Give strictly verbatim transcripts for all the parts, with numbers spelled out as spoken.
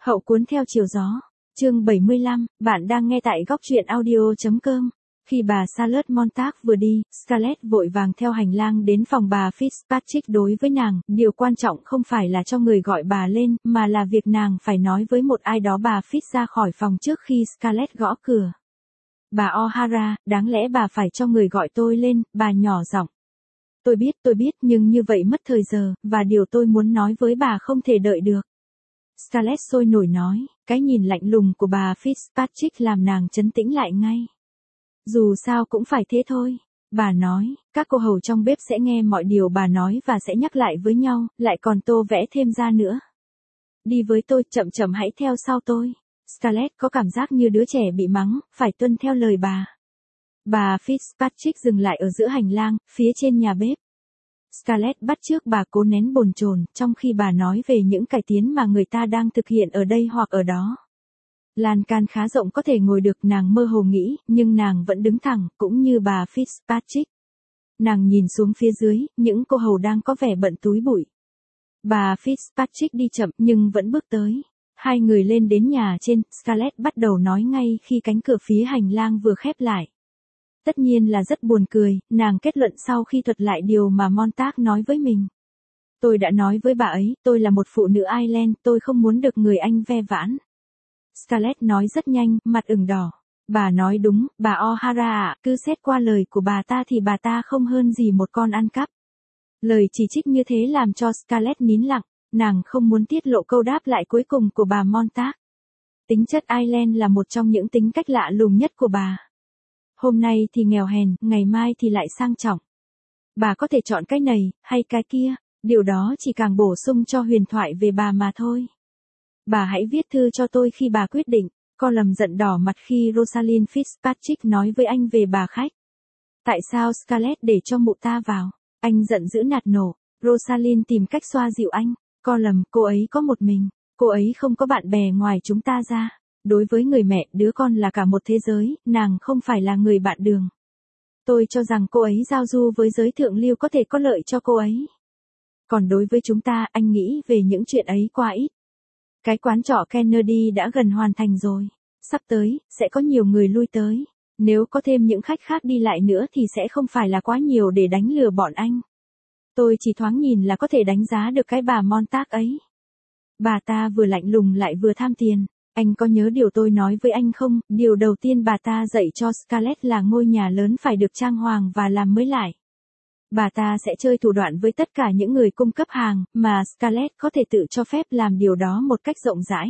Hậu cuốn theo chiều gió. Chương bảy mươi lăm, bạn đang nghe tại góc truyện audio chấm com. Khi bà Charlotte Montag vừa đi, Scarlett vội vàng theo hành lang đến phòng bà Fitzpatrick. Đối với nàng, điều quan trọng không phải là cho người gọi bà lên, mà là việc nàng phải nói với một ai đó. Bà Fitz ra khỏi phòng trước khi Scarlett gõ cửa. Bà O'Hara, đáng lẽ bà phải cho người gọi tôi lên, bà nhỏ giọng. Tôi biết, tôi biết, nhưng như vậy mất thời giờ, và điều tôi muốn nói với bà không thể đợi được. Scarlett sôi nổi nói, cái nhìn lạnh lùng của bà Fitzpatrick làm nàng trấn tĩnh lại ngay. Dù sao cũng phải thế thôi. Bà nói, các cô hầu trong bếp sẽ nghe mọi điều bà nói và sẽ nhắc lại với nhau, lại còn tô vẽ thêm ra nữa. Đi với tôi, chậm chậm hãy theo sau tôi. Scarlett có cảm giác như đứa trẻ bị mắng, phải tuân theo lời bà. Bà Fitzpatrick dừng lại ở giữa hành lang, phía trên nhà bếp. Scarlett bắt chước bà cố nén bồn chồn, trong khi bà nói về những cải tiến mà người ta đang thực hiện ở đây hoặc ở đó. Lan can khá rộng có thể ngồi được, nàng mơ hồ nghĩ, nhưng nàng vẫn đứng thẳng, cũng như bà Fitzpatrick. Nàng nhìn xuống phía dưới, những cô hầu đang có vẻ bận túi bụi. Bà Fitzpatrick đi chậm nhưng vẫn bước tới. Hai người lên đến nhà trên, Scarlett bắt đầu nói ngay khi cánh cửa phía hành lang vừa khép lại. Tất nhiên là rất buồn cười, nàng kết luận sau khi thuật lại điều mà Montag nói với mình. Tôi đã nói với bà ấy, tôi là một phụ nữ Ireland, tôi không muốn được người Anh ve vãn. Scarlett nói rất nhanh, mặt ửng đỏ. Bà nói đúng, bà O'Hara ạ, cứ xét qua lời của bà ta thì bà ta không hơn gì một con ăn cắp. Lời chỉ trích như thế làm cho Scarlett nín lặng, nàng không muốn tiết lộ câu đáp lại cuối cùng của bà Montag. Tính chất Ireland là một trong những tính cách lạ lùng nhất của bà. Hôm nay thì nghèo hèn, ngày mai thì lại sang trọng. Bà có thể chọn cái này, hay cái kia, điều đó chỉ càng bổ sung cho huyền thoại về bà mà thôi. Bà hãy viết thư cho tôi khi bà quyết định. Colum giận đỏ mặt khi Rosalind Fitzpatrick nói với anh về bà khách. Tại sao Scarlett để cho mụ ta vào? Anh giận dữ nạt nổ. Rosalind tìm cách xoa dịu anh. Colum, cô ấy có một mình. Cô ấy không có bạn bè ngoài chúng ta ra. Đối với người mẹ, đứa con là cả một thế giới, nàng không phải là người bạn đường. Tôi cho rằng cô ấy giao du với giới thượng lưu có thể có lợi cho cô ấy. Còn đối với chúng ta, anh nghĩ về những chuyện ấy quá ít. Cái quán trọ Kennedy đã gần hoàn thành rồi. Sắp tới, sẽ có nhiều người lui tới. Nếu có thêm những khách khác đi lại nữa thì sẽ không phải là quá nhiều để đánh lừa bọn anh. Tôi chỉ thoáng nhìn là có thể đánh giá được cái bà Montag ấy. Bà ta vừa lạnh lùng lại vừa tham tiền. Anh có nhớ điều tôi nói với anh không? Điều đầu tiên bà ta dạy cho Scarlett là ngôi nhà lớn phải được trang hoàng và làm mới lại. Bà ta sẽ chơi thủ đoạn với tất cả những người cung cấp hàng, mà Scarlett có thể tự cho phép làm điều đó một cách rộng rãi.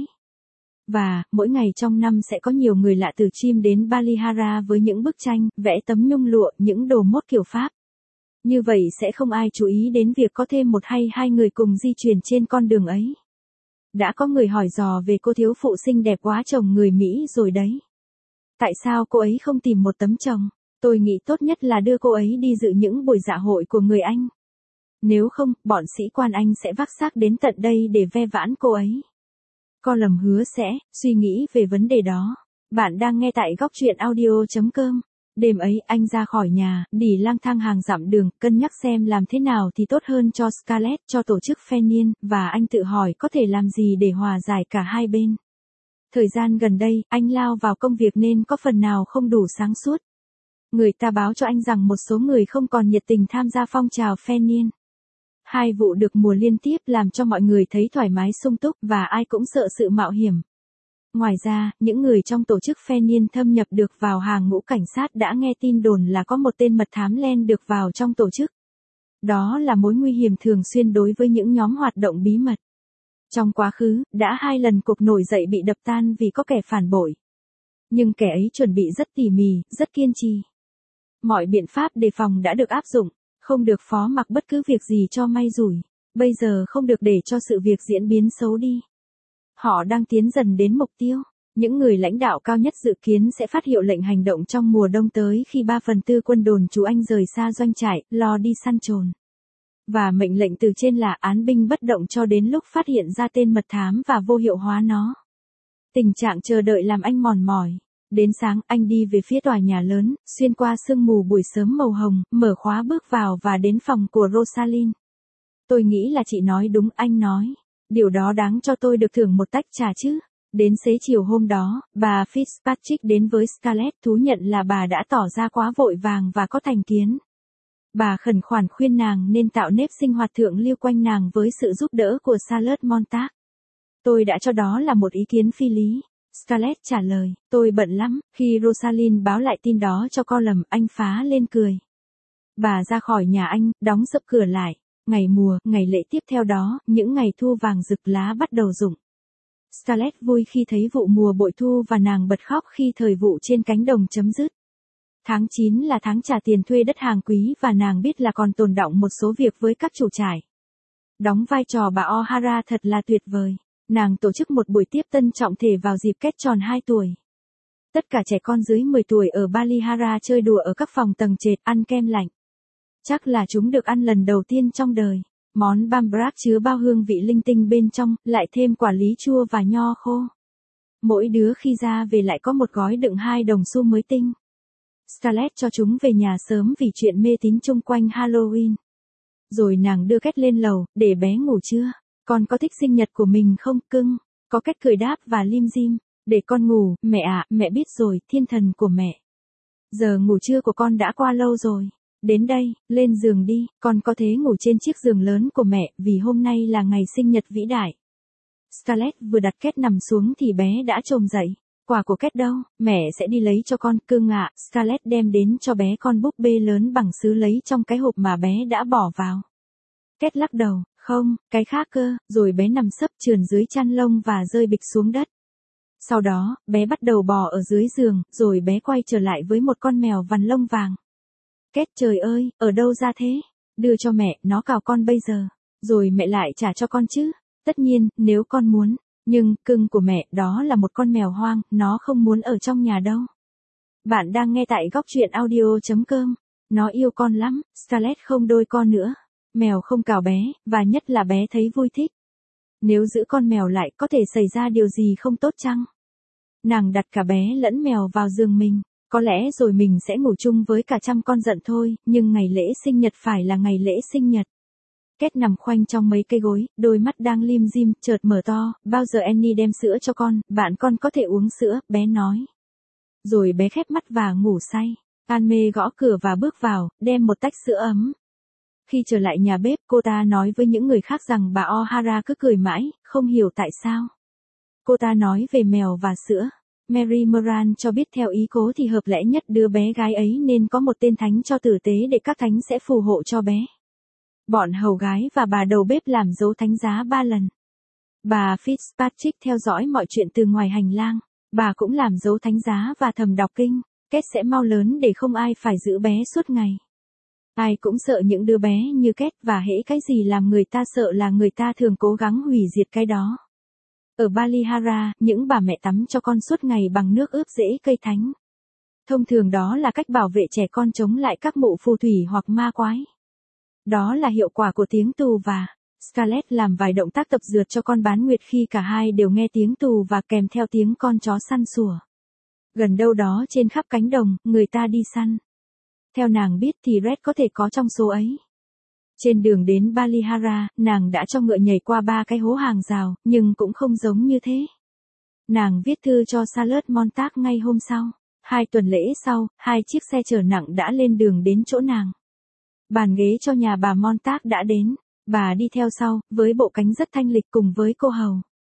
Và, mỗi ngày trong năm sẽ có nhiều người lạ từ chim đến Ballyhara với những bức tranh, vẽ tấm nhung lụa, những đồ mốt kiểu Pháp. Như vậy sẽ không ai chú ý đến việc có thêm một hay hai người cùng di chuyển trên con đường ấy. Đã có người hỏi dò về cô thiếu phụ xinh đẹp quá chồng người Mỹ rồi đấy. Tại sao cô ấy không tìm một tấm chồng? Tôi nghĩ tốt nhất là đưa cô ấy đi dự những buổi dạ hội của người Anh. Nếu không, bọn sĩ quan Anh sẽ vác xác đến tận đây để ve vãn cô ấy. Colum hứa sẽ suy nghĩ về vấn đề đó. Bạn đang nghe tại góc truyện audio chấm com. Đêm ấy, anh ra khỏi nhà, đi lang thang hàng dặm đường, cân nhắc xem làm thế nào thì tốt hơn cho Scarlett, cho tổ chức phe niên, và anh tự hỏi có thể làm gì để hòa giải cả hai bên. Thời gian gần đây, anh lao vào công việc nên có phần nào không đủ sáng suốt. Người ta báo cho anh rằng một số người không còn nhiệt tình tham gia phong trào phe niên. Hai vụ được mùa liên tiếp làm cho mọi người thấy thoải mái sung túc và ai cũng sợ sự mạo hiểm. Ngoài ra, những người trong tổ chức phe niên thâm nhập được vào hàng ngũ cảnh sát đã nghe tin đồn là có một tên mật thám len được vào trong tổ chức. Đó là mối nguy hiểm thường xuyên đối với những nhóm hoạt động bí mật. Trong quá khứ, đã hai lần cuộc nổi dậy bị đập tan vì có kẻ phản bội. Nhưng kẻ ấy chuẩn bị rất tỉ mỉ, rất kiên trì. Mọi biện pháp đề phòng đã được áp dụng, không được phó mặc bất cứ việc gì cho may rủi. Bây giờ không được để cho sự việc diễn biến xấu đi. Họ đang tiến dần đến mục tiêu. Những người lãnh đạo cao nhất dự kiến sẽ phát hiệu lệnh hành động trong mùa đông tới khi ba phần tư quân đồn trú Anh rời xa doanh trại, lo đi săn trồn. Và mệnh lệnh từ trên là án binh bất động cho đến lúc phát hiện ra tên mật thám và vô hiệu hóa nó. Tình trạng chờ đợi làm anh mòn mỏi. Đến sáng, anh đi về phía tòa nhà lớn, xuyên qua sương mù buổi sớm màu hồng, mở khóa bước vào và đến phòng của Rosalind. Tôi nghĩ là chị nói đúng, anh nói. Điều đó đáng cho tôi được thưởng một tách trà chứ. Đến xế chiều hôm đó, bà Fitzpatrick đến với Scarlett thú nhận là bà đã tỏ ra quá vội vàng và có thành kiến. Bà khẩn khoản khuyên nàng nên tạo nếp sinh hoạt thượng lưu quanh nàng với sự giúp đỡ của Charlotte Montag. Tôi đã cho đó là một ý kiến phi lý. Scarlett trả lời, tôi bận lắm. Khi Rosalind báo lại tin đó cho Colum, anh phá lên cười. Bà ra khỏi nhà anh, đóng sập cửa lại. Ngày mùa, ngày lễ tiếp theo đó, những ngày thu vàng rực lá bắt đầu rụng. Scarlett vui khi thấy vụ mùa bội thu và nàng bật khóc khi thời vụ trên cánh đồng chấm dứt. Tháng chín là tháng trả tiền thuê đất hàng quý và nàng biết là còn tồn đọng một số việc với các chủ trại. Đóng vai trò bà O'Hara thật là tuyệt vời. Nàng tổ chức một buổi tiếp tân trọng thể vào dịp Kate tròn hai tuổi. Tất cả trẻ con dưới mười tuổi ở Ballyhara chơi đùa ở các phòng tầng trệt, ăn kem lạnh. Chắc là chúng được ăn lần đầu tiên trong đời. Món bambrak chứa bao hương vị linh tinh bên trong, lại thêm quả lý chua và nho khô. Mỗi đứa khi ra về lại có một gói đựng hai đồng xu mới tinh. Scarlett cho chúng về nhà sớm vì chuyện mê tín chung quanh Halloween. Rồi nàng đưa Kate lên lầu, để bé ngủ chưa? Con có thích sinh nhật của mình không, cưng? Có Kate cười đáp và lim dim. Để con ngủ, mẹ ạ, mẹ biết rồi, thiên thần của mẹ. Giờ ngủ trưa của con đã qua lâu rồi. Đến đây, lên giường đi, con có thể ngủ trên chiếc giường lớn của mẹ, vì hôm nay là ngày sinh nhật vĩ đại. Scarlett vừa đặt Kate nằm xuống thì bé đã chồm dậy. Quà của Kate đâu, mẹ sẽ đi lấy cho con, cưng ạ. Scarlett đem đến cho bé con búp bê lớn bằng sứ lấy trong cái hộp mà bé đã bỏ vào. Kate lắc đầu, không, cái khác cơ, rồi bé nằm sấp trườn dưới chăn lông và rơi bịch xuống đất. Sau đó, bé bắt đầu bò ở dưới giường, rồi bé quay trở lại với một con mèo vằn lông vàng. Kate, trời ơi, ở đâu ra thế? Đưa cho mẹ, nó cào con bây giờ. Rồi mẹ lại trả cho con chứ. Tất nhiên, nếu con muốn. Nhưng, cưng của mẹ, đó là một con mèo hoang, nó không muốn ở trong nhà đâu. Bạn đang nghe tại góc truyện audio chấm com. Nó yêu con lắm, Scarlett không đôi con nữa. Mèo không cào bé, và nhất là bé thấy vui thích. Nếu giữ con mèo lại có thể xảy ra điều gì không tốt chăng? Nàng đặt cả bé lẫn mèo vào giường mình. Có lẽ rồi mình sẽ ngủ chung với cả trăm con giận thôi, nhưng ngày lễ sinh nhật phải là ngày lễ sinh nhật. Kate nằm khoanh trong mấy cây gối, đôi mắt đang lim dim, chợt mở to, bao giờ Annie đem sữa cho con, bạn con có thể uống sữa, bé nói. Rồi bé khép mắt và ngủ say. Anne gõ cửa và bước vào, đem một tách sữa ấm. Khi trở lại nhà bếp, cô ta nói với những người khác rằng bà O'Hara cứ cười mãi, không hiểu tại sao. Cô ta nói về mèo và sữa. Mary Moran cho biết theo ý cố thì hợp lẽ nhất đứa bé gái ấy nên có một tên thánh cho tử tế để các thánh sẽ phù hộ cho bé. Bọn hầu gái và bà đầu bếp làm dấu thánh giá ba lần. Bà Fitzpatrick theo dõi mọi chuyện từ ngoài hành lang. Bà cũng làm dấu thánh giá và thầm đọc kinh. Kate sẽ mau lớn để không ai phải giữ bé suốt ngày. Ai cũng sợ những đứa bé như Kate và hễ cái gì làm người ta sợ là người ta thường cố gắng hủy diệt cái đó. Ở Ballyhara, những bà mẹ tắm cho con suốt ngày bằng nước ướp rễ cây thánh. Thông thường đó là cách bảo vệ trẻ con chống lại các mụ phù thủy hoặc ma quái. Đó là hiệu quả của tiếng tù và Scarlett làm vài động tác tập dượt cho con bán nguyệt khi cả hai đều nghe tiếng tù và kèm theo tiếng con chó săn sủa. Gần đâu đó trên khắp cánh đồng, người ta đi săn. Theo nàng biết thì Red có thể có trong số ấy. Trên đường đến Ballyhara, nàng đã cho ngựa nhảy qua ba cái hố hàng rào, nhưng cũng không giống như thế. Nàng viết thư cho Charlotte Montag ngay hôm sau. Hai tuần lễ sau, hai chiếc xe chở nặng đã lên đường đến chỗ nàng. Bàn ghế cho nhà bà Montag đã đến. Bà đi theo sau, với bộ cánh rất thanh lịch cùng với cô hầu.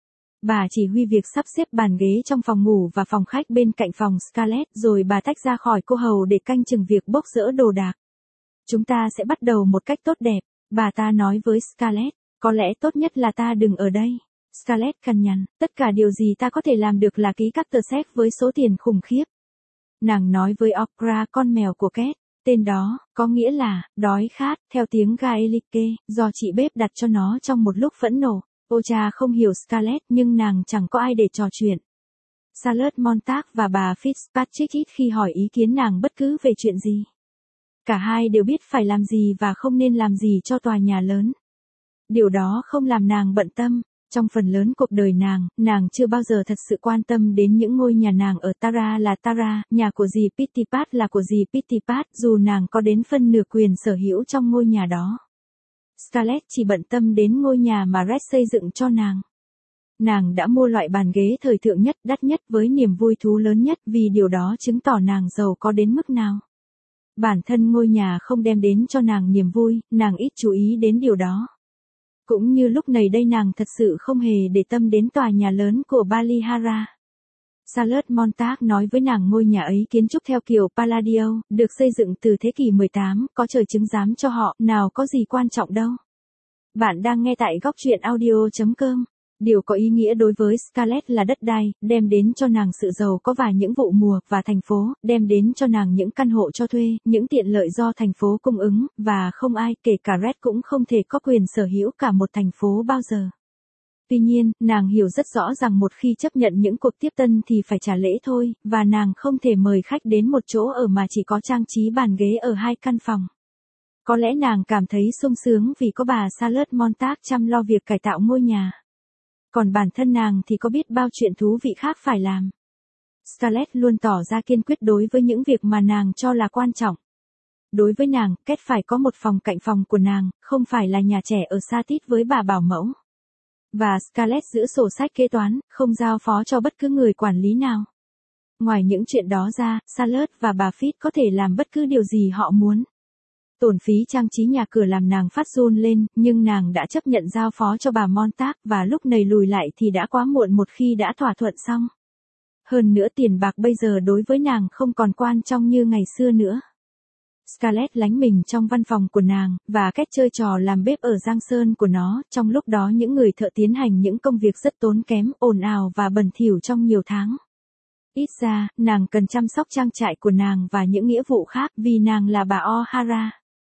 Bà chỉ huy việc sắp xếp bàn ghế trong phòng ngủ và phòng khách bên cạnh phòng Scarlett, rồi bà tách ra khỏi cô hầu để canh chừng việc bốc dỡ đồ đạc. Chúng ta sẽ bắt đầu một cách tốt đẹp, bà ta nói với Scarlett. Có lẽ tốt nhất là ta đừng ở đây. Scarlett cằn nhằn, tất cả điều gì ta có thể làm được là ký các tờ séc với số tiền khủng khiếp. Nàng nói với Okra, con mèo của Kate. Tên đó, có nghĩa là, đói khát, theo tiếng Gaelic, do chị bếp đặt cho nó trong một lúc phẫn nộ. Ô cha không hiểu Scarlett nhưng nàng chẳng có ai để trò chuyện. Charlotte Montag và bà Fitzpatrick ít khi hỏi ý kiến nàng bất cứ về chuyện gì. Cả hai đều biết phải làm gì và không nên làm gì cho tòa nhà lớn. Điều đó không làm nàng bận tâm. Trong phần lớn cuộc đời nàng, nàng chưa bao giờ thật sự quan tâm đến những ngôi nhà nàng ở Tara là Tara, nhà của dì Pittipat là của dì Pittipat, dù nàng có đến phân nửa quyền sở hữu trong ngôi nhà đó. Scarlett chỉ bận tâm đến ngôi nhà mà Red xây dựng cho nàng. Nàng đã mua loại bàn ghế thời thượng nhất, đắt nhất với niềm vui thú lớn nhất vì điều đó chứng tỏ nàng giàu có đến mức nào. Bản thân ngôi nhà không đem đến cho nàng niềm vui, nàng ít chú ý đến điều đó. Cũng như lúc này đây nàng thật sự không hề để tâm đến tòa nhà lớn của Ballyhara. Charlotte Montag nói với nàng ngôi nhà ấy kiến trúc theo kiểu Palladio, được xây dựng từ thế kỷ mười tám, có trời chứng giám cho họ, nào có gì quan trọng đâu. Bạn đang nghe tại góc truyện audio chấm com. Điều có ý nghĩa đối với Scarlett là đất đai, đem đến cho nàng sự giàu có và những vụ mùa, và thành phố, đem đến cho nàng những căn hộ cho thuê, những tiện lợi do thành phố cung ứng, và không ai, kể cả Red cũng không thể có quyền sở hữu cả một thành phố bao giờ. Tuy nhiên, nàng hiểu rất rõ rằng một khi chấp nhận những cuộc tiếp tân thì phải trả lễ thôi, và nàng không thể mời khách đến một chỗ ở mà chỉ có trang trí bàn ghế ở hai căn phòng. Có lẽ nàng cảm thấy sung sướng vì có bà Charlotte Montag chăm lo việc cải tạo ngôi nhà. Còn bản thân nàng thì có biết bao chuyện thú vị khác phải làm. Scarlett luôn tỏ ra kiên quyết đối với những việc mà nàng cho là quan trọng. Đối với nàng, Kate phải có một phòng cạnh phòng của nàng, không phải là nhà trẻ ở xa tít với bà bảo mẫu. Và Scarlett giữ sổ sách kế toán, không giao phó cho bất cứ người quản lý nào. Ngoài những chuyện đó ra, Charlotte và bà Fitz có thể làm bất cứ điều gì họ muốn. Tổn phí trang trí nhà cửa làm nàng phát run lên, nhưng nàng đã chấp nhận giao phó cho bà Montag, và lúc này lùi lại thì đã quá muộn một khi đã thỏa thuận xong. Hơn nữa tiền bạc bây giờ đối với nàng không còn quan trọng như ngày xưa nữa. Scarlett lánh mình trong văn phòng của nàng, và Kate chơi trò làm bếp ở giang sơn của nó, trong lúc đó những người thợ tiến hành những công việc rất tốn kém, ồn ào và bẩn thỉu trong nhiều tháng. Ít ra, nàng cần chăm sóc trang trại của nàng và những nghĩa vụ khác vì nàng là bà O'Hara.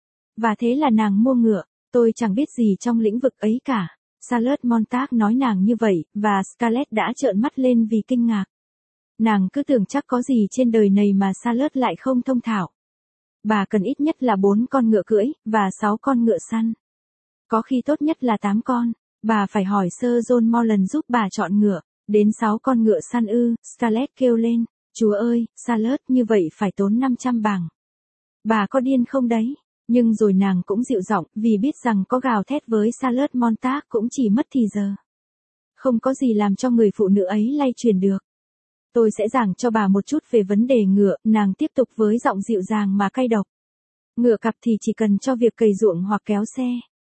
Và thế là nàng mua ngựa, tôi chẳng biết gì trong lĩnh vực ấy cả. Charlotte Montag nói nàng như vậy, và Scarlett đã trợn mắt lên vì kinh ngạc. Nàng cứ tưởng chắc có gì trên đời này mà Charlotte lại không thông thạo. Bà cần ít nhất là bốn con ngựa cưỡi, và sáu con ngựa săn. Có khi tốt nhất là tám con, bà phải hỏi Sir John Morland giúp bà chọn ngựa. Đến sáu con ngựa săn ư, Scarlett kêu lên, chúa ơi, Charlotte như vậy phải tốn năm trăm bảng. Bà có điên không đấy? Nhưng rồi nàng cũng dịu giọng, vì biết rằng có gào thét với Charlotte Montag cũng chỉ mất thì giờ. Không có gì làm cho người phụ nữ ấy lay chuyển được. Tôi sẽ giảng cho bà một chút về vấn đề ngựa, nàng tiếp tục với giọng dịu dàng mà cay độc. Ngựa cặp thì chỉ cần cho việc cày ruộng hoặc kéo xe.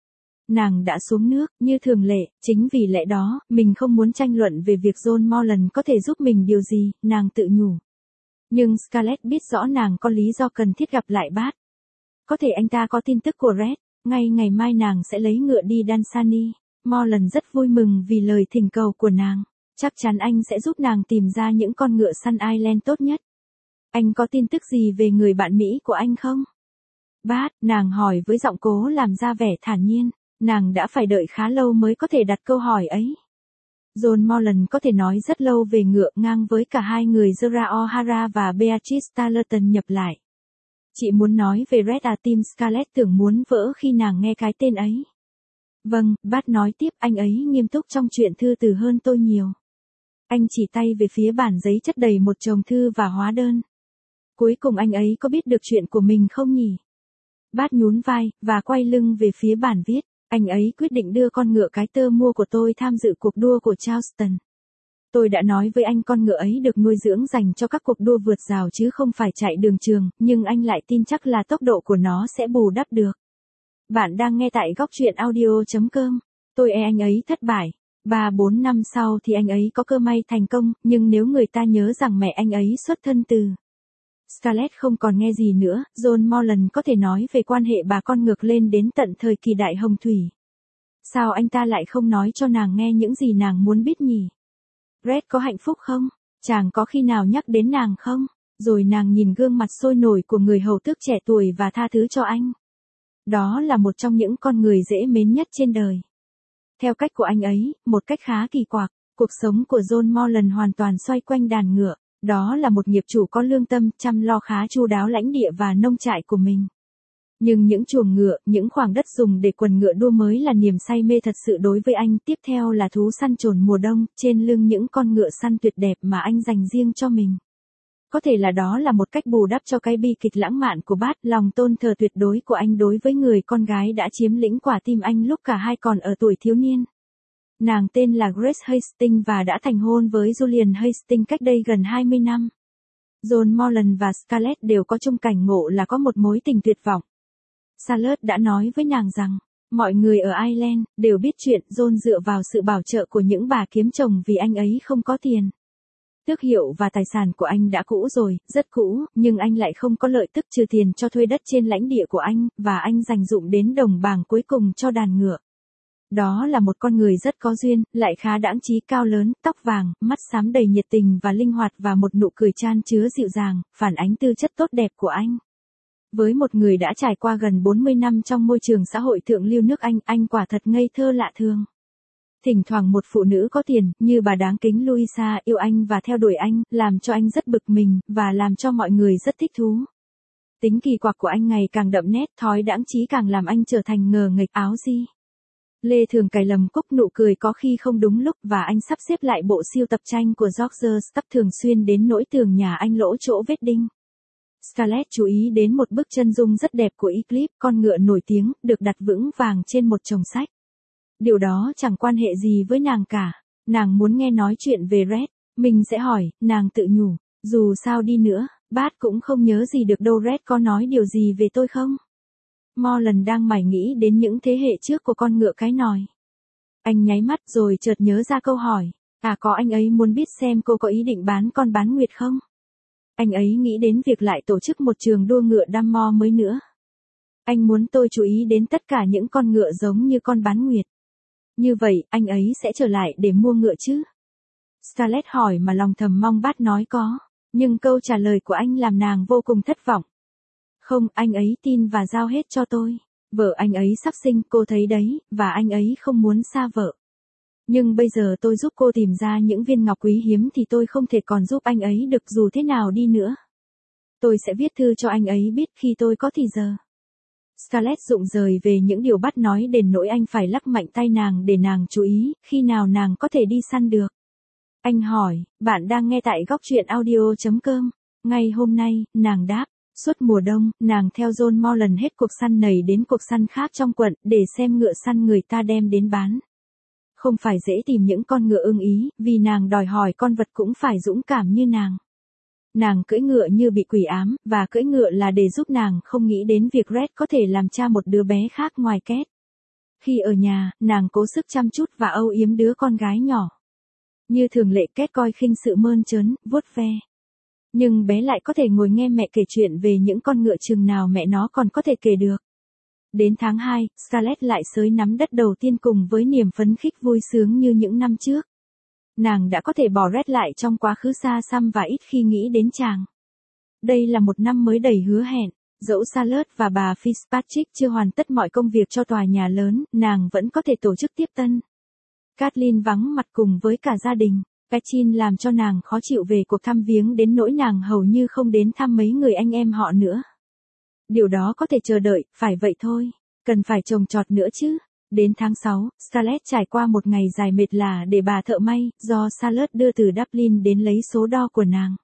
Nàng đã xuống nước, như thường lệ, chính vì lẽ đó, mình không muốn tranh luận về việc John Morland có thể giúp mình điều gì, nàng tự nhủ. Nhưng Scarlett biết rõ nàng có lý do cần thiết gặp lại Bart. Có thể anh ta có tin tức của Red, ngay ngày mai nàng sẽ lấy ngựa đi Dansani. Morland rất vui mừng vì lời thỉnh cầu của nàng. Chắc chắn anh sẽ giúp nàng tìm ra những con ngựa săn Ireland tốt nhất. Anh có tin tức gì về người bạn Mỹ của anh không? Bart, nàng hỏi với giọng cố làm ra vẻ thản nhiên. Nàng đã phải đợi khá lâu mới có thể đặt câu hỏi ấy. John Morland có thể nói rất lâu về ngựa ngang với cả hai người Zora O'Hara và Beatrice Tarleton nhập lại. Chị muốn nói về Red à, tim Scarlett tưởng muốn vỡ khi nàng nghe cái tên ấy. Vâng, Bart nói tiếp, anh ấy nghiêm túc trong chuyện thư từ hơn tôi nhiều. Anh chỉ tay về phía bản giấy chất đầy một chồng thư và hóa đơn. Cuối cùng anh ấy có biết được chuyện của mình không nhỉ? Bart nhún vai, và quay lưng về phía bản viết. Anh ấy quyết định đưa con ngựa cái tơ mua của tôi tham dự cuộc đua của Charleston. Tôi đã nói với anh con ngựa ấy được nuôi dưỡng dành cho các cuộc đua vượt rào chứ không phải chạy đường trường, nhưng anh lại tin chắc là tốc độ của nó sẽ bù đắp được. Bạn đang nghe tại góc truyện audio chấm com. Tôi e anh ấy thất bại. Ba bốn năm sau thì anh ấy có cơ may thành công, nhưng nếu người ta nhớ rằng mẹ anh ấy xuất thân từ... Scarlett không còn nghe gì nữa, John Morland có thể nói về quan hệ bà con ngược lên đến tận thời kỳ đại hồng thủy. Sao anh ta lại không nói cho nàng nghe những gì nàng muốn biết nhỉ? Red có hạnh phúc không? Chàng có khi nào nhắc đến nàng không? Rồi nàng nhìn gương mặt sôi nổi của người hầu tước trẻ tuổi và tha thứ cho anh. Đó là một trong những con người dễ mến nhất trên đời. Theo cách của anh ấy, một cách khá kỳ quặc, cuộc sống của John Morland hoàn toàn xoay quanh đàn ngựa. Đó là một nghiệp chủ có lương tâm, chăm lo khá chu đáo lãnh địa và nông trại của mình. Nhưng những chuồng ngựa, những khoảng đất dùng để quần ngựa đua mới là niềm say mê thật sự đối với anh. Tiếp theo là thú săn trồn mùa đông, trên lưng những con ngựa săn tuyệt đẹp mà anh dành riêng cho mình. có thể là đó là một cách bù đắp cho cái bi kịch lãng mạn của Bart, lòng tôn thờ tuyệt đối của anh đối với người con gái đã chiếm lĩnh quả tim anh lúc cả hai còn ở tuổi thiếu niên. Nàng tên là Grace Hastings và đã thành hôn với Julian Hastings cách đây gần hai mươi năm. John Morland và Scarlett đều có chung cảnh ngộ là có một mối tình tuyệt vọng. Charlotte đã nói với nàng rằng, mọi người ở Ireland đều biết chuyện John dựa vào sự bảo trợ của những bà kiếm chồng vì anh ấy không có tiền. Tước hiệu và tài sản của anh đã cũ rồi, rất cũ, nhưng anh lại không có lợi tức trừ tiền cho thuê đất trên lãnh địa của anh, và anh dành dụm đến đồng bảng cuối cùng cho đàn ngựa. Đó là một con người rất có duyên, lại khá đãng trí, cao lớn, tóc vàng, mắt xám đầy nhiệt tình và linh hoạt và một nụ cười chan chứa dịu dàng, phản ánh tư chất tốt đẹp của anh. Với một người đã trải qua gần bốn mươi năm trong môi trường xã hội thượng lưu nước Anh, anh quả thật ngây thơ lạ thường. Thỉnh thoảng một phụ nữ có tiền, như bà đáng kính Louisa, yêu anh và theo đuổi anh, làm cho anh rất bực mình, và làm cho mọi người rất thích thú. Tính kỳ quặc của anh ngày càng đậm nét, thói đãng trí càng làm anh trở thành ngờ nghệch. Áo gì Lê thường cài lầm cúc, nụ cười có khi không đúng lúc, và anh sắp xếp lại bộ siêu tập tranh của George Stubb thường xuyên đến nỗi tường nhà anh lỗ chỗ vết đinh. Scarlett chú ý đến một bức chân dung rất đẹp của Eclipse, con ngựa nổi tiếng, được đặt vững vàng trên một chồng sách. Điều đó chẳng quan hệ gì với nàng cả. Nàng muốn nghe nói chuyện về Red. Mình sẽ hỏi, nàng tự nhủ. Dù sao đi nữa, Bart cũng không nhớ gì được đâu. Red có nói điều gì về tôi không? Morland đang mải nghĩ đến những thế hệ trước của con ngựa cái nòi. Anh nháy mắt rồi chợt nhớ ra câu hỏi. À, có, anh ấy muốn biết xem cô có ý định bán con bán nguyệt không? Anh ấy nghĩ đến việc lại tổ chức một trường đua ngựa Dunmore mới nữa. Anh muốn tôi chú ý đến tất cả những con ngựa giống như con bán nguyệt. Như vậy, anh ấy sẽ trở lại để mua ngựa chứ? Scarlett hỏi mà lòng thầm mong Bart nói có. Nhưng câu trả lời của anh làm nàng vô cùng thất vọng. Không, anh ấy tin và giao hết cho tôi. Vợ anh ấy sắp sinh, cô thấy đấy, và anh ấy không muốn xa vợ. Nhưng bây giờ tôi giúp cô tìm ra những viên ngọc quý hiếm thì tôi không thể còn giúp anh ấy được dù thế nào đi nữa. Tôi sẽ viết thư cho anh ấy biết khi tôi có thì giờ. Scarlett rụng rời về những điều Bart nói đến nỗi anh phải lắc mạnh tay nàng để nàng chú ý, khi nào nàng có thể đi săn được. Anh hỏi, bạn đang nghe tại góc truyện audio chấm com. Ngay hôm nay, nàng đáp, suốt mùa đông, nàng theo John Morland hết cuộc săn này đến cuộc săn khác trong quận, để xem ngựa săn người ta đem đến bán. Không phải dễ tìm những con ngựa ưng ý, vì nàng đòi hỏi con vật cũng phải dũng cảm như nàng. Nàng cưỡi ngựa như bị quỷ ám, và cưỡi ngựa là để giúp nàng không nghĩ đến việc Red có thể làm cha một đứa bé khác ngoài Kate. Khi ở nhà, nàng cố sức chăm chút và âu yếm đứa con gái nhỏ. Như thường lệ, Kate coi khinh sự mơn trớn, vuốt ve. Nhưng bé lại có thể ngồi nghe mẹ kể chuyện về những con ngựa chừng nào mẹ nó còn có thể kể được. Đến tháng hai, Scarlett lại xới nắm đất đầu tiên cùng với niềm phấn khích vui sướng như những năm trước. Nàng đã có thể bỏ Red lại trong quá khứ xa xăm và ít khi nghĩ đến chàng. Đây là một năm mới đầy hứa hẹn. Dẫu Charlotte và bà Fitzpatrick chưa hoàn tất mọi công việc cho tòa nhà lớn, nàng vẫn có thể tổ chức tiếp tân. Kathleen vắng mặt cùng với cả gia đình. Pechin làm cho nàng khó chịu về cuộc thăm viếng đến nỗi nàng hầu như không đến thăm mấy người anh em họ nữa. Điều đó có thể chờ đợi, phải vậy thôi. Cần phải trồng trọt nữa chứ. Đến tháng sáu, Scarlett trải qua một ngày dài mệt lả để bà thợ may, do Charlotte đưa từ Dublin đến lấy số đo của nàng.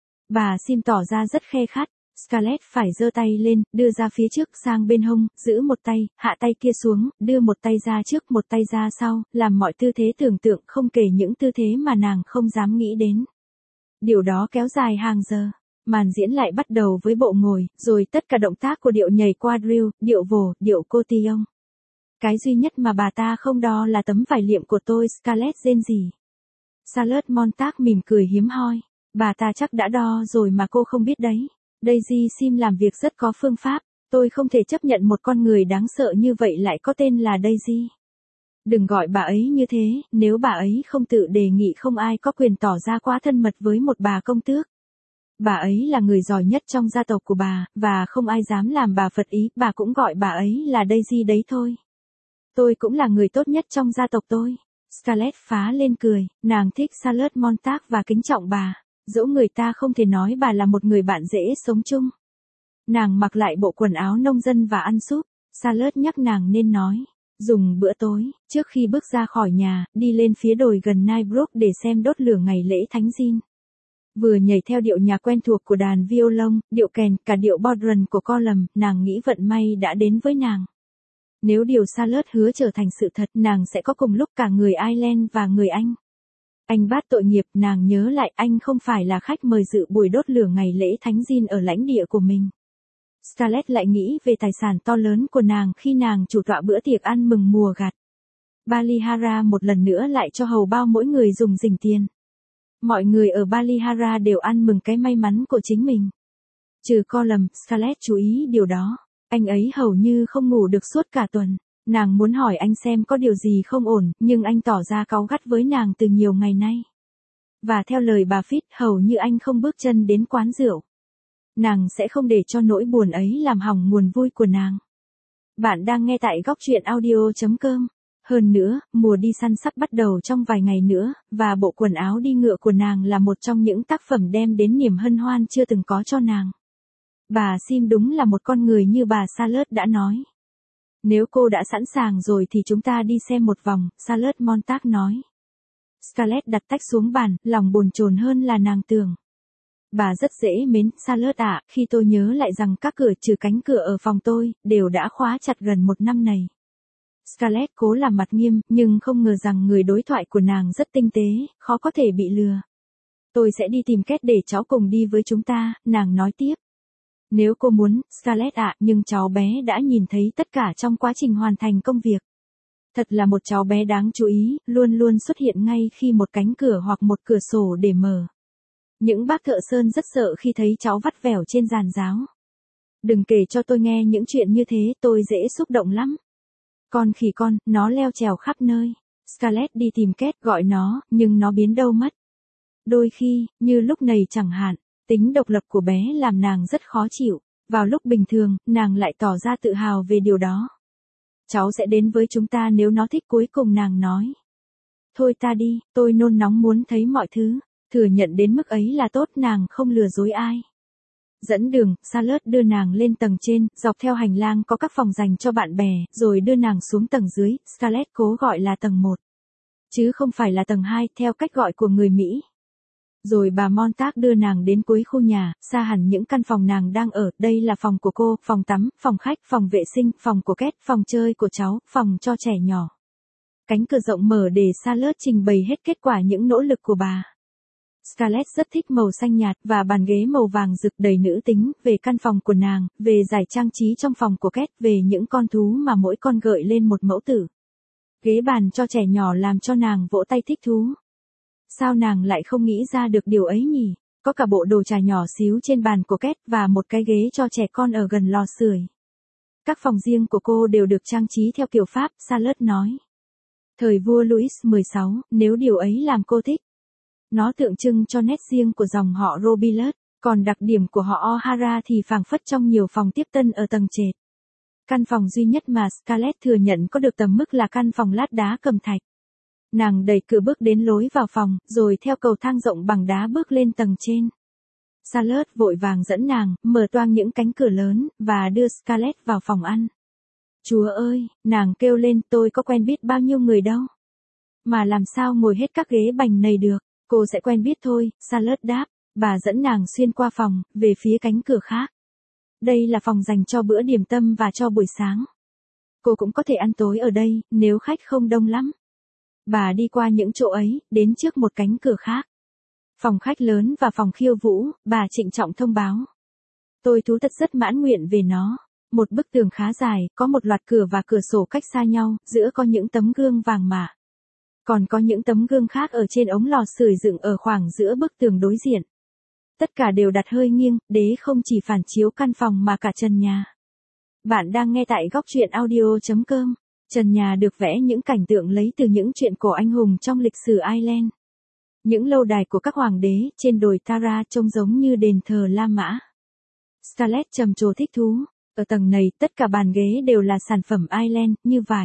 Bà Sim tỏ ra rất khe khắt. Scarlett phải giơ tay lên, đưa ra phía trước sang bên hông, giữ một tay, hạ tay kia xuống, đưa một tay ra trước một tay ra sau, làm mọi tư thế tưởng tượng không kể những tư thế mà nàng không dám nghĩ đến. Điều đó kéo dài hàng giờ. Màn diễn lại bắt đầu với bộ ngồi, rồi tất cả động tác của điệu nhảy quadrille, điệu vồ, điệu cotillon. Cái duy nhất mà bà ta không đo là tấm vải liệm của tôi. Scarlett rên rỉ. Charlotte Montag mỉm cười hiếm hoi. Bà ta chắc đã đo rồi mà cô không biết đấy. Daisy Sim làm việc rất có phương pháp. Tôi không thể chấp nhận một con người đáng sợ như vậy lại có tên là Daisy. Đừng gọi bà ấy như thế, nếu bà ấy không tự đề nghị không ai có quyền tỏ ra quá thân mật với một bà công tước. Bà ấy là người giỏi nhất trong gia tộc của bà, và không ai dám làm bà phật ý, bà cũng gọi bà ấy là Daisy đấy thôi. Tôi cũng là người tốt nhất trong gia tộc tôi. Scarlett phá lên cười, nàng thích Charlotte Montag và kính trọng bà, dẫu người ta không thể nói bà là một người bạn dễ sống chung. Nàng mặc lại bộ quần áo nông dân và ăn súp. Charlotte nhắc nàng nên nói, dùng bữa tối, trước khi bước ra khỏi nhà, đi lên phía đồi gần Nybrook để xem đốt lửa ngày lễ Thánh Gin. Vừa nhảy theo điệu nhạc quen thuộc của đàn violon, điệu kèn, cả điệu bodhran của Column, nàng nghĩ vận may đã đến với nàng. Nếu điều Charlotte hứa trở thành sự thật, nàng sẽ có cùng lúc cả người Ireland và người Anh. Anh Bát tội nghiệp, nàng nhớ lại anh không phải là khách mời dự buổi đốt lửa ngày lễ Thánh Gin ở lãnh địa của mình. Scarlett lại nghĩ về tài sản to lớn của nàng khi nàng chủ tọa bữa tiệc ăn mừng mùa gặt. Ballyhara một lần nữa lại cho hầu bao mỗi người dùng dình tiền. Mọi người ở Ballyhara đều ăn mừng cái may mắn của chính mình. Trừ Column, Scarlett chú ý điều đó. Anh ấy hầu như không ngủ được suốt cả tuần. Nàng muốn hỏi anh xem có điều gì không ổn, nhưng anh tỏ ra cáu gắt với nàng từ nhiều ngày nay. Và theo lời bà Fitz, hầu như anh không bước chân đến quán rượu. Nàng sẽ không để cho nỗi buồn ấy làm hỏng nguồn vui của nàng. Bạn đang nghe tại góc truyện audio chấm com. Hơn nữa, mùa đi săn sắp bắt đầu trong vài ngày nữa, và bộ quần áo đi ngựa của nàng là một trong những tác phẩm đem đến niềm hân hoan chưa từng có cho nàng. Bà Sim đúng là một con người như bà Charlotte đã nói. Nếu cô đã sẵn sàng rồi thì chúng ta đi xem một vòng, Charlotte Montag nói. Scarlett đặt tách xuống bàn, lòng bồn chồn hơn là nàng tưởng. Bà rất dễ mến, Charlotte ạ, khi tôi nhớ lại rằng các cửa trừ cánh cửa ở phòng tôi, đều đã khóa chặt gần một năm này. Scarlett cố làm mặt nghiêm, nhưng không ngờ rằng người đối thoại của nàng rất tinh tế, khó có thể bị lừa. Tôi sẽ đi tìm Kate để cháu cùng đi với chúng ta, nàng nói tiếp. Nếu cô muốn, Scarlett ạ, nhưng cháu bé đã nhìn thấy tất cả trong quá trình hoàn thành công việc. Thật là một cháu bé đáng chú ý, luôn luôn xuất hiện ngay khi một cánh cửa hoặc một cửa sổ để mở. Những bác thợ sơn rất sợ khi thấy cháu vắt vẻo trên giàn giáo. Đừng kể cho tôi nghe những chuyện như thế, tôi dễ xúc động lắm. Con khỉ con, nó leo trèo khắp nơi. Scarlett đi tìm Kate gọi nó, nhưng nó biến đâu mất. Đôi khi, như lúc này chẳng hạn, tính độc lập của bé làm nàng rất khó chịu. Vào lúc bình thường, nàng lại tỏ ra tự hào về điều đó. Cháu sẽ đến với chúng ta nếu nó thích, cuối cùng nàng nói. Thôi ta đi, tôi nôn nóng muốn thấy mọi thứ. Thừa nhận đến mức ấy là tốt, nàng không lừa dối ai. Dẫn đường, Charlotte đưa nàng lên tầng trên, dọc theo hành lang có các phòng dành cho bạn bè, rồi đưa nàng xuống tầng dưới, Scarlett cố gọi là tầng một. Chứ không phải là tầng hai, theo cách gọi của người Mỹ. Rồi bà Montag đưa nàng đến cuối khu nhà, xa hẳn những căn phòng nàng đang ở, đây là phòng của cô, phòng tắm, phòng khách, phòng vệ sinh, phòng của Kate, phòng chơi của cháu, phòng cho trẻ nhỏ. Cánh cửa rộng mở để Charlotte trình bày hết kết quả những nỗ lực của bà. Scarlett rất thích màu xanh nhạt và bàn ghế màu vàng rực đầy nữ tính, về căn phòng của nàng, về giải trang trí trong phòng của Kate, về những con thú mà mỗi con gợi lên một mẫu tử. Ghế bàn cho trẻ nhỏ làm cho nàng vỗ tay thích thú. Sao nàng lại không nghĩ ra được điều ấy nhỉ? Có cả bộ đồ trà nhỏ xíu trên bàn của Kate và một cái ghế cho trẻ con ở gần lò sưởi. Các phòng riêng của cô đều được trang trí theo kiểu Pháp, Charlotte nói. Thời vua Louis mười sáu, nếu điều ấy làm cô thích. Nó tượng trưng cho nét riêng của dòng họ Robilot, còn đặc điểm của họ O'Hara thì phảng phất trong nhiều phòng tiếp tân ở tầng trệt. Căn phòng duy nhất mà Scarlett thừa nhận có được tầm mức là căn phòng lát đá cẩm thạch. Nàng đẩy cửa bước đến lối vào phòng, rồi theo cầu thang rộng bằng đá bước lên tầng trên. Charlotte vội vàng dẫn nàng, mở toang những cánh cửa lớn, và đưa Scarlett vào phòng ăn. Chúa ơi, nàng kêu lên, tôi có quen biết bao nhiêu người đâu. Mà làm sao ngồi hết các ghế bành này được. Cô sẽ quen biết thôi, Charlotte đáp, bà dẫn nàng xuyên qua phòng, về phía cánh cửa khác. Đây là phòng dành cho bữa điểm tâm và cho buổi sáng. Cô cũng có thể ăn tối ở đây, nếu khách không đông lắm. Bà đi qua những chỗ ấy, đến trước một cánh cửa khác. Phòng khách lớn và phòng khiêu vũ, bà trịnh trọng thông báo. Tôi thú thật rất mãn nguyện về nó. Một bức tường khá dài, có một loạt cửa và cửa sổ cách xa nhau, giữa có những tấm gương vàng mạ. Còn có những tấm gương khác ở trên ống lò sưởi dựng ở khoảng giữa bức tường đối diện. Tất cả đều đặt hơi nghiêng, đế không chỉ phản chiếu căn phòng mà cả trần nhà. Bạn đang nghe tại góc truyện audio chấm com. Trần nhà được vẽ những cảnh tượng lấy từ những chuyện cổ anh hùng trong lịch sử Ireland. Những lâu đài của các hoàng đế trên đồi Tara trông giống như đền thờ La Mã. Scarlett trầm trồ thích thú. Ở tầng này, tất cả bàn ghế đều là sản phẩm Ireland, như vải,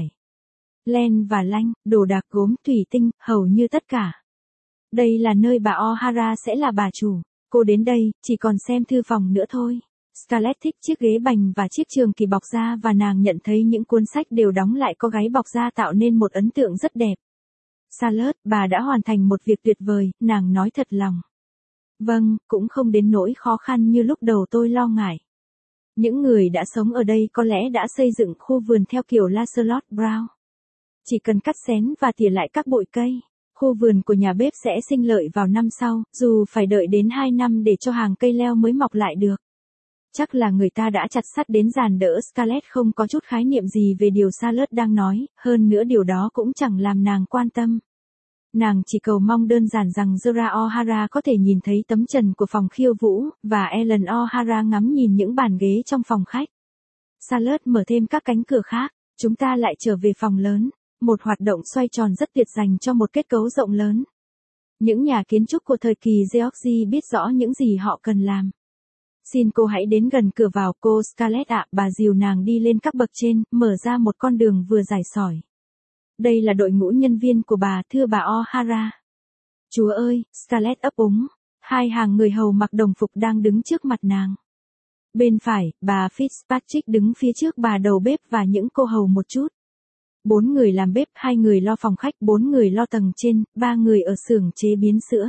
len và lanh, đồ đạc gốm, thủy tinh, hầu như tất cả. Đây là nơi bà O'Hara sẽ là bà chủ. Cô đến đây, chỉ còn xem thư phòng nữa thôi. Scarlett thích chiếc ghế bành và chiếc trường kỳ bọc da, và nàng nhận thấy những cuốn sách đều đóng lại có gáy bọc da tạo nên một ấn tượng rất đẹp. Charlotte, bà đã hoàn thành một việc tuyệt vời, nàng nói thật lòng. Vâng, cũng không đến nỗi khó khăn như lúc đầu tôi lo ngại. Những người đã sống ở đây có lẽ đã xây dựng khu vườn theo kiểu Lancelot Brown. Chỉ cần cắt xén và tỉa lại các bụi cây, khu vườn của nhà bếp sẽ sinh lợi vào năm sau, dù phải đợi đến hai năm để cho hàng cây leo mới mọc lại được. Chắc là người ta đã chặt sắt đến giàn đỡ. Scarlett không có chút khái niệm gì về điều Charlotte đang nói, hơn nữa điều đó cũng chẳng làm nàng quan tâm. Nàng chỉ cầu mong đơn giản rằng Zora O'Hara có thể nhìn thấy tấm trần của phòng khiêu vũ, và Ellen O'Hara ngắm nhìn những bàn ghế trong phòng khách. Charlotte mở thêm các cánh cửa khác, chúng ta lại trở về phòng lớn, một hoạt động xoay tròn rất tuyệt dành cho một kết cấu rộng lớn. Những nhà kiến trúc của thời kỳ Georgie biết rõ những gì họ cần làm. Xin cô hãy đến gần cửa vào, cô Scarlett ạ. Bà dìu nàng đi lên các bậc trên, mở ra một con đường vừa dài sỏi. Đây là đội ngũ nhân viên của bà, thưa bà O'Hara. Chúa ơi, Scarlett ấp úng. Hai hàng người hầu mặc đồng phục đang đứng trước mặt nàng. Bên phải, bà Fitzpatrick đứng phía trước bà đầu bếp và những cô hầu một chút. Bốn người làm bếp, hai người lo phòng khách, bốn người lo tầng trên, ba người ở xưởng chế biến sữa.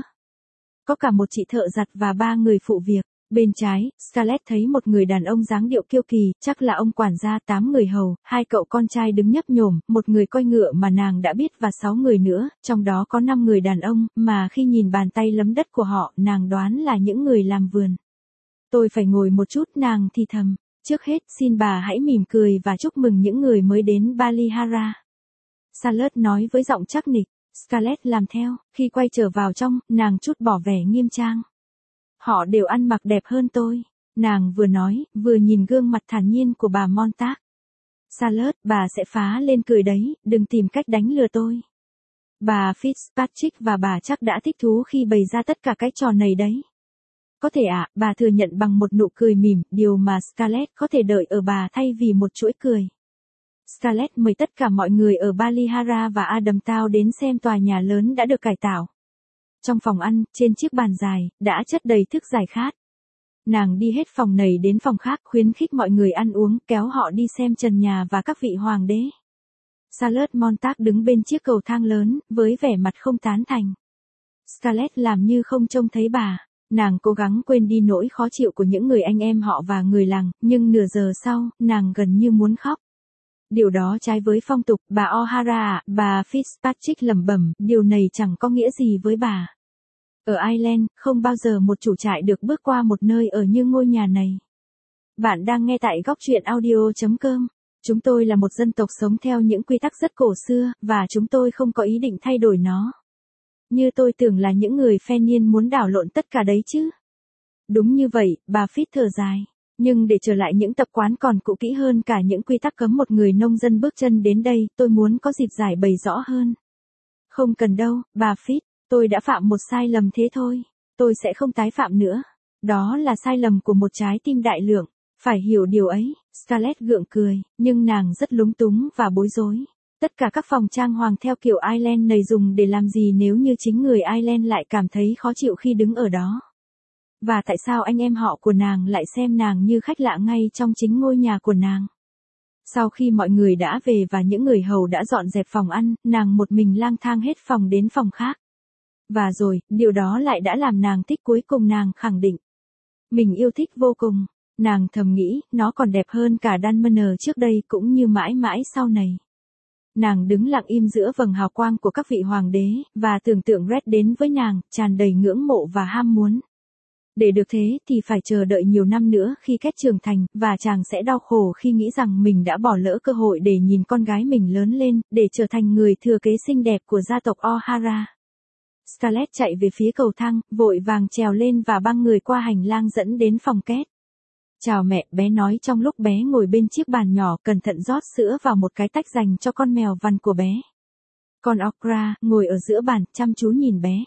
Có cả một chị thợ giặt và ba người phụ việc. Bên trái, Scarlett thấy một người đàn ông dáng điệu kiêu kỳ, chắc là ông quản gia. Tám người hầu, hai cậu con trai đứng nhấp nhổm, một người coi ngựa mà nàng đã biết và sáu người nữa, trong đó có năm người đàn ông, mà khi nhìn bàn tay lấm đất của họ, nàng đoán là những người làm vườn. Tôi phải ngồi một chút, nàng thì thầm. Trước hết, xin bà hãy mỉm cười và chúc mừng những người mới đến Ballyhara. Charlotte nói với giọng chắc nịch. Scarlett làm theo, khi quay trở vào trong, nàng chút bỏ vẻ nghiêm trang. Họ đều ăn mặc đẹp hơn tôi, nàng vừa nói, vừa nhìn gương mặt thản nhiên của bà Montag. Charlotte, bà sẽ phá lên cười đấy, đừng tìm cách đánh lừa tôi. Bà Fitzpatrick và bà chắc đã thích thú khi bày ra tất cả cái trò này đấy. Có thể ạ, à, bà thừa nhận bằng một nụ cười mỉm, điều mà Scarlett có thể đợi ở bà thay vì một chuỗi cười. Scarlett mời tất cả mọi người ở Ballyhara và Adamstown đến xem tòa nhà lớn đã được cải tạo. Trong phòng ăn, trên chiếc bàn dài, đã chất đầy thức giải khát. Nàng đi hết phòng này đến phòng khác, khuyến khích mọi người ăn uống, kéo họ đi xem trần nhà và các vị hoàng đế. Charlotte Montag đứng bên chiếc cầu thang lớn, với vẻ mặt không tán thành. Scarlett làm như không trông thấy bà. Nàng cố gắng quên đi nỗi khó chịu của những người anh em họ và người làng, nhưng nửa giờ sau, nàng gần như muốn khóc. Điều đó trái với phong tục, bà O'Hara ạ. Bà Fitzpatrick lẩm bẩm, điều này chẳng có nghĩa gì với bà. Ở Ireland, không bao giờ một chủ trại được bước qua một nơi ở như ngôi nhà này. Bạn đang nghe tại góc truyện audio chấm com. Chúng tôi là một dân tộc sống theo những quy tắc rất cổ xưa, và chúng tôi không có ý định thay đổi nó. Như tôi tưởng là những người phe niên muốn đảo lộn tất cả đấy chứ. Đúng như vậy, bà Fitz thở dài. Nhưng để trở lại những tập quán còn cũ kỹ hơn cả những quy tắc cấm một người nông dân bước chân đến đây, tôi muốn có dịp giải bày rõ hơn. Không cần đâu, bà Fitz, tôi đã phạm một sai lầm thế thôi. Tôi sẽ không tái phạm nữa. Đó là sai lầm của một trái tim đại lượng. Phải hiểu điều ấy. Scarlett gượng cười, nhưng nàng rất lúng túng và bối rối. Tất cả các phòng trang hoàng theo kiểu Ireland này dùng để làm gì nếu như chính người Ireland lại cảm thấy khó chịu khi đứng ở đó? Và tại sao anh em họ của nàng lại xem nàng như khách lạ ngay trong chính ngôi nhà của nàng? Sau khi mọi người đã về và những người hầu đã dọn dẹp phòng ăn, nàng một mình lang thang hết phòng đến phòng khác. Và rồi, điều đó lại đã làm nàng thích, cuối cùng nàng khẳng định. Mình yêu thích vô cùng. Nàng thầm nghĩ, nó còn đẹp hơn cả Dalmanor trước đây cũng như mãi mãi sau này. Nàng đứng lặng im giữa vầng hào quang của các vị hoàng đế, và tưởng tượng Red đến với nàng, tràn đầy ngưỡng mộ và ham muốn. Để được thế thì phải chờ đợi nhiều năm nữa khi Kết trưởng thành, và chàng sẽ đau khổ khi nghĩ rằng mình đã bỏ lỡ cơ hội để nhìn con gái mình lớn lên, để trở thành người thừa kế xinh đẹp của gia tộc O'Hara. Scarlett chạy về phía cầu thang, vội vàng trèo lên và băng người qua hành lang dẫn đến phòng Kết. Chào mẹ, bé nói trong lúc bé ngồi bên chiếc bàn nhỏ cẩn thận rót sữa vào một cái tách dành cho con mèo vằn của bé. Con Okra, ngồi ở giữa bàn, chăm chú nhìn bé.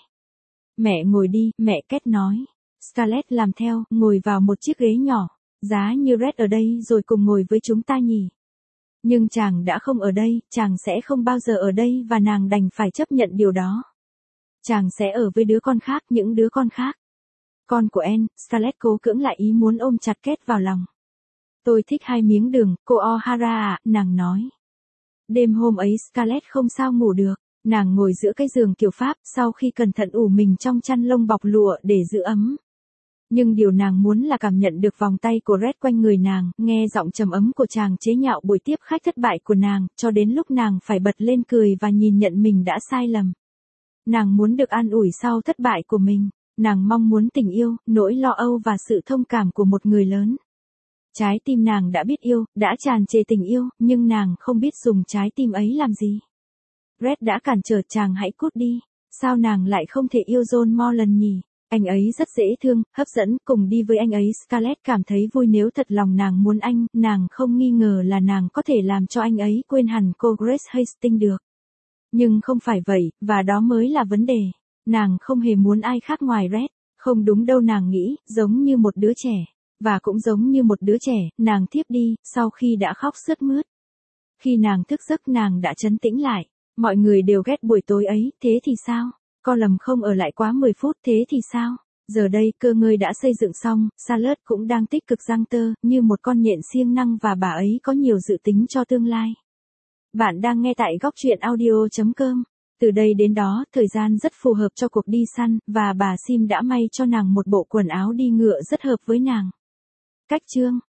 Mẹ ngồi đi, mẹ Kết nói. Scarlett làm theo, ngồi vào một chiếc ghế nhỏ. Giá như Red ở đây rồi cùng ngồi với chúng ta nhỉ. Nhưng chàng đã không ở đây, chàng sẽ không bao giờ ở đây và nàng đành phải chấp nhận điều đó. Chàng sẽ ở với đứa con khác, những đứa con khác. Con của Anne. Scarlett cố cưỡng lại ý muốn ôm chặt Kết vào lòng. Tôi thích hai miếng đường, cô O'Hara ạ, nàng nói. Đêm hôm ấy Scarlett không sao ngủ được. Nàng ngồi giữa cái giường kiểu Pháp, sau khi cẩn thận ủ mình trong chăn lông bọc lụa để giữ ấm. Nhưng điều nàng muốn là cảm nhận được vòng tay của Red quanh người nàng, nghe giọng trầm ấm của chàng chế nhạo buổi tiếp khách thất bại của nàng, cho đến lúc nàng phải bật lên cười và nhìn nhận mình đã sai lầm. Nàng muốn được an ủi sau thất bại của mình, nàng mong muốn tình yêu, nỗi lo âu và sự thông cảm của một người lớn. Trái tim nàng đã biết yêu, đã tràn trề tình yêu, nhưng nàng không biết dùng trái tim ấy làm gì. Red đã cản trở chàng hãy cút đi, sao nàng lại không thể yêu John Morland nhỉ? Anh ấy rất dễ thương, hấp dẫn, cùng đi với anh ấy Scarlett cảm thấy vui nếu thật lòng nàng muốn anh, nàng không nghi ngờ là nàng có thể làm cho anh ấy quên hẳn cô Grace Hastings được. Nhưng không phải vậy, và đó mới là vấn đề. Nàng không hề muốn ai khác ngoài Red, không đúng đâu nàng nghĩ, giống như một đứa trẻ. Và cũng giống như một đứa trẻ, nàng thiếp đi, sau khi đã khóc sướt mướt. Khi nàng thức giấc nàng đã trấn tĩnh lại, mọi người đều ghét buổi tối ấy, thế thì sao? Co lầm không ở lại quá mười phút, thế thì sao? Giờ đây cơ ngơi đã xây dựng xong, Charlotte cũng đang tích cực giăng tơ, như một con nhện siêng năng và bà ấy có nhiều dự tính cho tương lai. Bạn đang nghe tại góc truyện audio chấm com. Từ đây đến đó, thời gian rất phù hợp cho cuộc đi săn, và bà Sim đã may cho nàng một bộ quần áo đi ngựa rất hợp với nàng. Cách chương